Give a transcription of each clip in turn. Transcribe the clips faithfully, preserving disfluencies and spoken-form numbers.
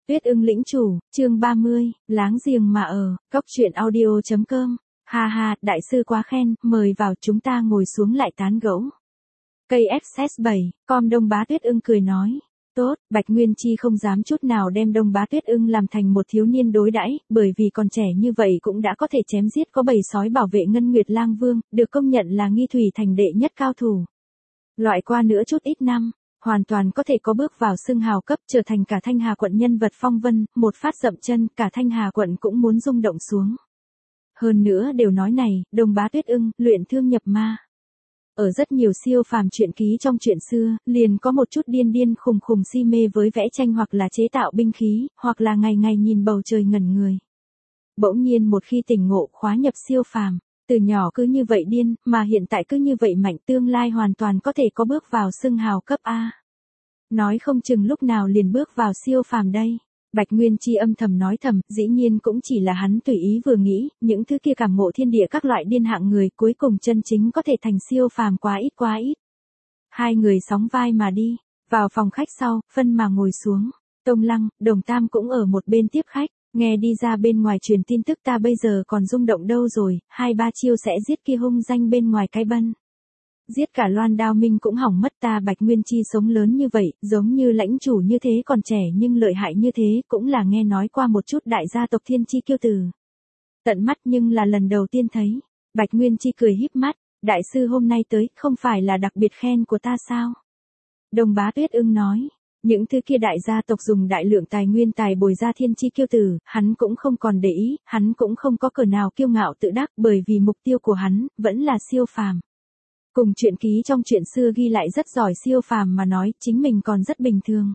Tuyết ưng lĩnh chủ, chương ba mươi, láng giềng mà ở, cốc truyện audio chấm com. Ha ha, đại sư quá khen, mời vào, chúng ta ngồi xuống lại tán gẫu. Cây ép ét bảy, com Đông Bá Tuyết ưng cười nói. Tốt, Bạch Nguyên Chi không dám chút nào đem Đông Bá Tuyết ưng làm thành một thiếu niên đối đãi, bởi vì còn trẻ như vậy cũng đã có thể chém giết có bầy sói bảo vệ Ngân Nguyệt Lang Vương, được công nhận là nghi thủy thành đệ nhất cao thủ. Loại qua nữa chút ít năm, hoàn toàn có thể có bước vào xưng hào cấp, trở thành cả Thanh Hà quận nhân vật phong vân, một phát dậm chân, cả Thanh Hà quận cũng muốn rung động xuống. Hơn nữa đều nói này, Đông Bá Tuyết ưng, luyện thương nhập ma. Ở rất nhiều siêu phàm truyện ký trong truyện xưa, liền có một chút điên điên khùng khùng si mê với vẽ tranh hoặc là chế tạo binh khí, hoặc là ngày ngày nhìn bầu trời ngẩn người. Bỗng nhiên một khi tỉnh ngộ khóa nhập siêu phàm, từ nhỏ cứ như vậy điên, mà hiện tại cứ như vậy mạnh, tương lai hoàn toàn có thể có bước vào xưng hào cấp A. Nói không chừng lúc nào liền bước vào siêu phàm đây. Bạch Nguyên Chi âm thầm nói thầm, dĩ nhiên cũng chỉ là hắn tùy ý vừa nghĩ, những thứ kia cảm ngộ thiên địa các loại điên hạng người cuối cùng chân chính có thể thành siêu phàm quá ít quá ít. Hai người sóng vai mà đi, vào phòng khách sau, phân mà ngồi xuống. Tông Lăng, Đồng Tam cũng ở một bên tiếp khách, nghe đi ra bên ngoài truyền tin tức ta bây giờ còn rung động đâu rồi, hai ba chiêu sẽ giết kia hung danh bên ngoài cái bân. Giết cả Loan Đao Minh cũng hỏng mất, ta Bạch Nguyên Chi sống lớn như vậy, giống như lãnh chủ như thế còn trẻ nhưng lợi hại như thế, cũng là nghe nói qua một chút đại gia tộc Thiên Chi kiêu tử. Tận mắt nhưng là lần đầu tiên thấy. Bạch Nguyên Chi cười híp mắt, đại sư hôm nay tới, không phải là đặc biệt khen của ta sao? Đông Bá Tuyết ưng nói, những thứ kia đại gia tộc dùng đại lượng tài nguyên tài bồi ra Thiên Chi kiêu tử, hắn cũng không còn để ý, hắn cũng không có cỡ nào kiêu ngạo tự đắc, bởi vì mục tiêu của hắn vẫn là siêu phàm. Cùng truyện ký trong truyện xưa ghi lại rất giỏi siêu phàm mà nói, chính mình còn rất bình thường.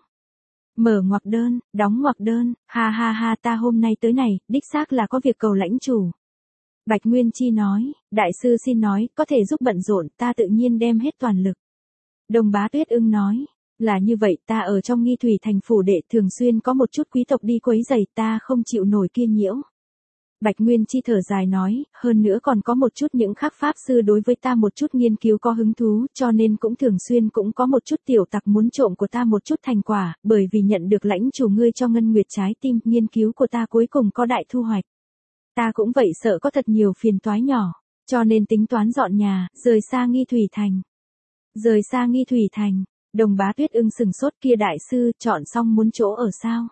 Mở ngoặc đơn, đóng ngoặc đơn, ha ha ha, ta hôm nay tới này, đích xác là có việc cầu lãnh chủ. Bạch Nguyên Chi nói, đại sư xin nói, có thể giúp bận rộn, ta tự nhiên đem hết toàn lực. Đông Bá Tuyết ưng nói, là như vậy, ta ở trong Nghi Thủy thành phủ đệ thường xuyên có một chút quý tộc đi quấy rầy, ta không chịu nổi kia nhiễu. Bạch Nguyên Chi thở dài nói, hơn nữa còn có một chút những khác pháp sư đối với ta một chút nghiên cứu có hứng thú, cho nên cũng thường xuyên cũng có một chút tiểu tặc muốn trộm của ta một chút thành quả, bởi vì nhận được lãnh chủ ngươi cho Ngân Nguyệt trái tim, nghiên cứu của ta cuối cùng có đại thu hoạch. Ta cũng vậy sợ có thật nhiều phiền toái nhỏ, cho nên tính toán dọn nhà, rời xa Nghi Thủy thành. Rời xa Nghi Thủy thành, Đồng Bá Tuyết ưng sừng sốt, kia đại sư, chọn xong muốn chỗ ở sao?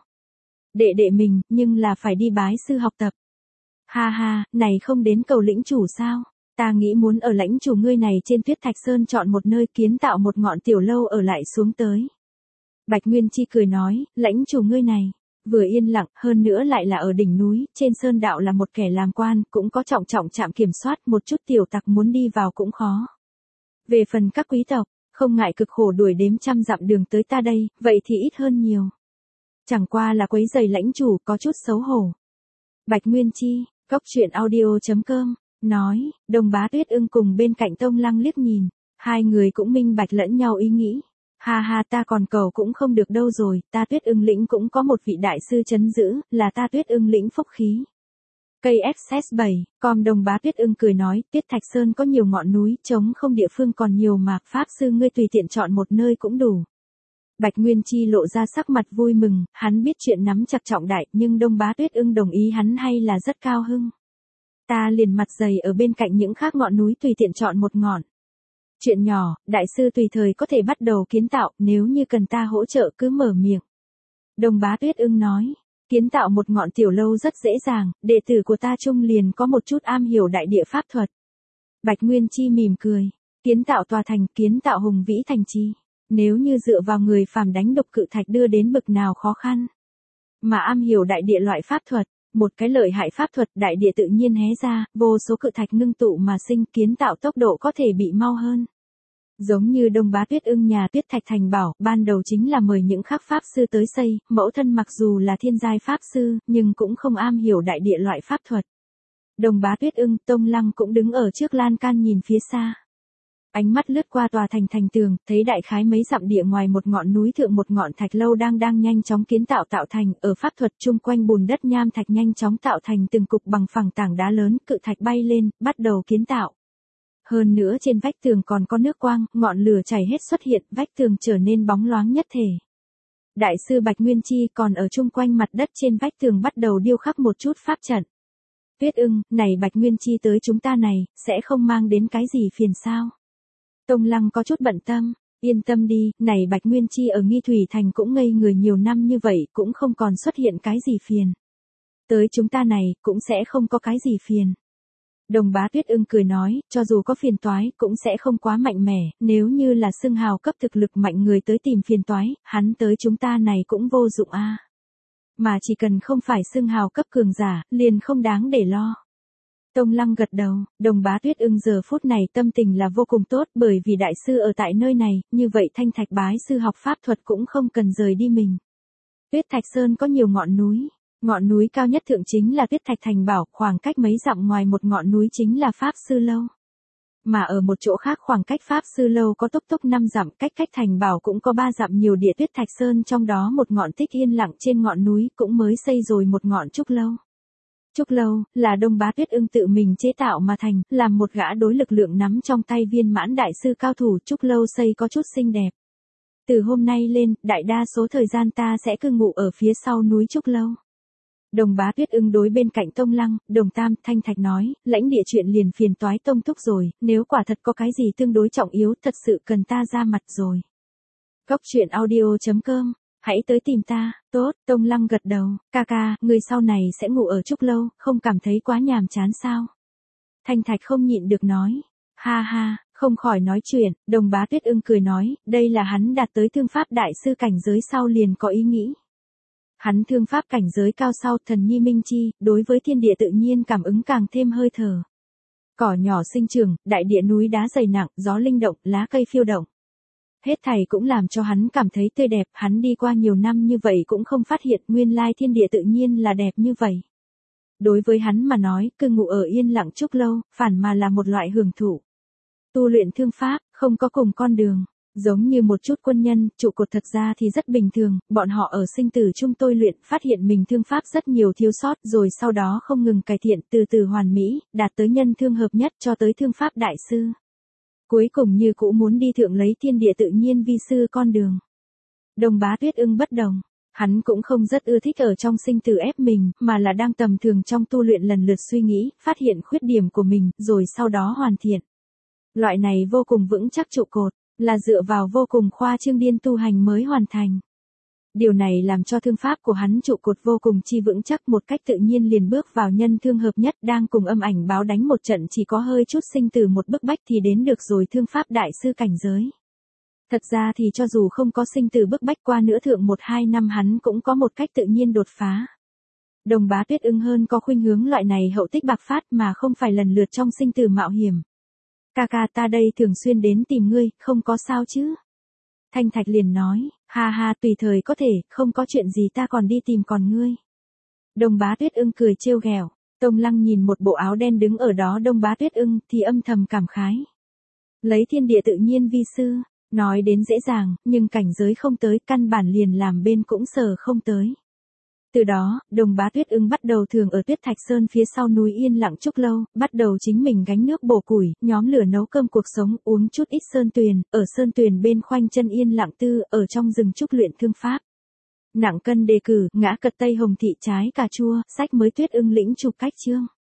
Đệ đệ mình, nhưng là phải đi bái sư học tập. Ha ha, này không đến cầu lĩnh chủ sao? Ta nghĩ muốn ở lãnh chủ ngươi này trên Tuyết Thạch Sơn chọn một nơi kiến tạo một ngọn tiểu lâu ở lại xuống tới. Bạch Nguyên Chi cười nói, lãnh chủ ngươi này, vừa yên lặng, hơn nữa lại là ở đỉnh núi, trên sơn đạo là một kẻ làm quan, cũng có trọng trọng trạm kiểm soát, một chút tiểu tặc muốn đi vào cũng khó. Về phần các quý tộc, không ngại cực khổ đuổi đếm trăm dặm đường tới ta đây, vậy thì ít hơn nhiều. Chẳng qua là quấy giày lãnh chủ, có chút xấu hổ. Bạch Nguyên Chi, cốc truyện audio chấm com, nói, Đông Bá Tuyết ưng cùng bên cạnh Tông Lăng liếc nhìn, hai người cũng minh bạch lẫn nhau ý nghĩ. Ha ha, ta còn cầu cũng không được đâu rồi, ta Tuyết ưng lĩnh cũng có một vị đại sư chấn giữ, là ta Tuyết ưng lĩnh phúc khí. Cây ép ét bảy, com Đông Bá Tuyết ưng cười nói, Tuyết Thạch Sơn có nhiều ngọn núi, trống không địa phương còn nhiều mà, pháp sư ngươi tùy tiện chọn một nơi cũng đủ. Bạch Nguyên Chi lộ ra sắc mặt vui mừng, hắn biết chuyện nắm chặt trọng đại, nhưng Đông Bá Tuyết ưng đồng ý hắn hay là rất cao hưng. Ta liền mặt dày ở bên cạnh những khác ngọn núi tùy tiện chọn một ngọn. Chuyện nhỏ, đại sư tùy thời có thể bắt đầu kiến tạo, nếu như cần ta hỗ trợ cứ mở miệng. Đông Bá Tuyết ưng nói, kiến tạo một ngọn tiểu lâu rất dễ dàng, đệ tử của ta trung liền có một chút am hiểu đại địa pháp thuật. Bạch Nguyên Chi mỉm cười, kiến tạo tòa thành, kiến tạo hùng vĩ thành trì. Nếu như dựa vào người phàm đánh đục cự thạch đưa đến bực nào khó khăn. Mà am hiểu đại địa loại pháp thuật, một cái lợi hại pháp thuật đại địa tự nhiên hé ra, vô số cự thạch ngưng tụ mà sinh, kiến tạo tốc độ có thể bị mau hơn. Giống như Đông Bá Tuyết ưng nhà Tuyết Thạch Thành bảo, ban đầu chính là mời những khắc pháp sư tới xây, mẫu thân mặc dù là thiên giai pháp sư, nhưng cũng không am hiểu đại địa loại pháp thuật. Đông Bá Tuyết ưng, Tông Lăng cũng đứng ở trước lan can nhìn phía xa. Ánh mắt lướt qua tòa thành thành tường, thấy đại khái mấy dặm địa ngoài một ngọn núi thượng một ngọn thạch lâu đang đang nhanh chóng kiến tạo tạo thành, ở pháp thuật chung quanh bùn đất nham thạch nhanh chóng tạo thành từng cục bằng phẳng tảng đá lớn, cự thạch bay lên, bắt đầu kiến tạo. Hơn nữa trên vách tường còn có nước quang, ngọn lửa chảy hết xuất hiện, vách tường trở nên bóng loáng nhất thể. Đại sư Bạch Nguyên Chi còn ở chung quanh mặt đất trên vách tường bắt đầu điêu khắc một chút pháp trận. Tuyết ưng, này Bạch Nguyên Chi tới chúng ta này, sẽ không mang đến cái gì phiền sao? Tông Lăng có chút bận tâm, yên tâm đi, này Bạch Nguyên Chi ở Nghi Thủy Thành cũng ngây người nhiều năm như vậy cũng không còn xuất hiện cái gì phiền. Tới chúng ta này, cũng sẽ không có cái gì phiền. Đồng Bá Tuyết ưng cười nói, cho dù có phiền toái, cũng sẽ không quá mạnh mẽ, nếu như là xưng hào cấp thực lực mạnh người tới tìm phiền toái, hắn tới chúng ta này cũng vô dụng a. À. Mà chỉ cần không phải xưng hào cấp cường giả, liền không đáng để lo. Tông Lăng gật đầu, Đồng Bá Tuyết ưng giờ phút này tâm tình là vô cùng tốt bởi vì đại sư ở tại nơi này, như vậy Thanh Thạch bái sư học pháp thuật cũng không cần rời đi mình. Tuyết Thạch Sơn có nhiều ngọn núi. Ngọn núi cao nhất thượng chính là Tuyết Thạch Thành Bảo, khoảng cách mấy dặm ngoài một ngọn núi chính là Pháp Sư Lâu. Mà ở một chỗ khác khoảng cách Pháp Sư Lâu có tốc tốc năm dặm, cách cách Thành Bảo cũng có ba dặm nhiều địa Tuyết Thạch Sơn, trong đó một ngọn tích yên lặng trên ngọn núi cũng mới xây rồi một ngọn trúc lâu. Trúc lâu là Đông Bá Tuyết ưng tự mình chế tạo mà thành, làm một gã đối lực lượng nắm trong tay viên mãn đại sư cao thủ. Trúc lâu xây có chút xinh đẹp. Từ hôm nay lên, đại đa số thời gian ta sẽ cư ngụ ở phía sau núi Trúc lâu. Đồng Bá Tuyết ưng đối bên cạnh Tông Lăng, Đồng Tam, Thanh Thạch nói, lãnh địa chuyện liền phiền toái Tông Thúc rồi, nếu quả thật có cái gì tương đối trọng yếu thật sự cần ta ra mặt rồi. Góc truyện audio chấm com, hãy tới tìm ta, tốt, Tông Lăng gật đầu, ca ca, người sau này sẽ ngủ ở Trúc lâu, không cảm thấy quá nhàm chán sao? Thanh Thạch không nhịn được nói, ha ha, không khỏi nói chuyện, Đồng Bá Tuyết ưng cười nói, đây là hắn đạt tới thương pháp đại sư cảnh giới sau liền có ý nghĩ. Hắn thương pháp cảnh giới cao sau thần nhi minh chi, đối với thiên địa tự nhiên cảm ứng càng thêm hơi thở. Cỏ nhỏ sinh trưởng, đại địa núi đá dày nặng, gió linh động, lá cây phiêu động. Hết thảy cũng làm cho hắn cảm thấy tươi đẹp, hắn đi qua nhiều năm như vậy cũng không phát hiện nguyên lai thiên địa tự nhiên là đẹp như vậy. Đối với hắn mà nói, cư ngụ ở yên lặng Trúc lâu, phản mà là một loại hưởng thụ. Tu luyện thương pháp, không có cùng con đường. Giống như một chút quân nhân, trụ cột thật ra thì rất bình thường, bọn họ ở sinh tử chung tôi luyện, phát hiện mình thương pháp rất nhiều thiếu sót, rồi sau đó không ngừng cải thiện, từ từ hoàn mỹ, đạt tới nhân thương hợp nhất cho tới thương pháp đại sư. Cuối cùng như cũ muốn đi thượng lấy thiên địa tự nhiên vi sư con đường. Đồng Bá Tuyết ưng bất đồng, hắn cũng không rất ưa thích ở trong sinh tử ép mình, mà là đang tầm thường trong tu luyện lần lượt suy nghĩ, phát hiện khuyết điểm của mình, rồi sau đó hoàn thiện. Loại này vô cùng vững chắc trụ cột. Là dựa vào vô cùng khoa trương điên tu hành mới hoàn thành. Điều này làm cho thương pháp của hắn trụ cột vô cùng chi vững chắc, một cách tự nhiên liền bước vào nhân thương hợp nhất, đang cùng âm ảnh báo đánh một trận chỉ có hơi chút sinh từ một bức bách thì đến được rồi thương pháp đại sư cảnh giới. Thật ra thì cho dù không có sinh từ bức bách qua nữa thượng một hai năm hắn cũng có một cách tự nhiên đột phá. Đồng Bá Tuyết ưng hơn có khuynh hướng loại này hậu tích bạc phát mà không phải lần lượt trong sinh tử mạo hiểm. Ca ca ta đây thường xuyên đến tìm ngươi, không có sao chứ? Thanh Thạch liền nói, ha ha tùy thời có thể, không có chuyện gì ta còn đi tìm còn ngươi. Đồng Bá Tuyết ưng cười trêu ghẹo, Tông Lăng nhìn một bộ áo đen đứng ở đó Đông Bá Tuyết ưng thì âm thầm cảm khái. Lấy thiên địa tự nhiên vi sư, nói đến dễ dàng, nhưng cảnh giới không tới căn bản liền làm bên cũng sờ không tới. Từ đó, Đồng Bá Tuyết ưng bắt đầu thường ở Tuyết Thạch Sơn phía sau núi yên lặng Trúc lâu, bắt đầu chính mình gánh nước bổ củi, nhóm lửa nấu cơm cuộc sống, uống chút ít sơn tuyền, ở sơn tuyền bên khoanh chân yên lặng tư, ở trong rừng trúc luyện thương pháp. Nặng cân đề cử, ngã cật Tây Hồng thị trái cà chua, sách mới Tuyết ưng lĩnh chụp cách chương.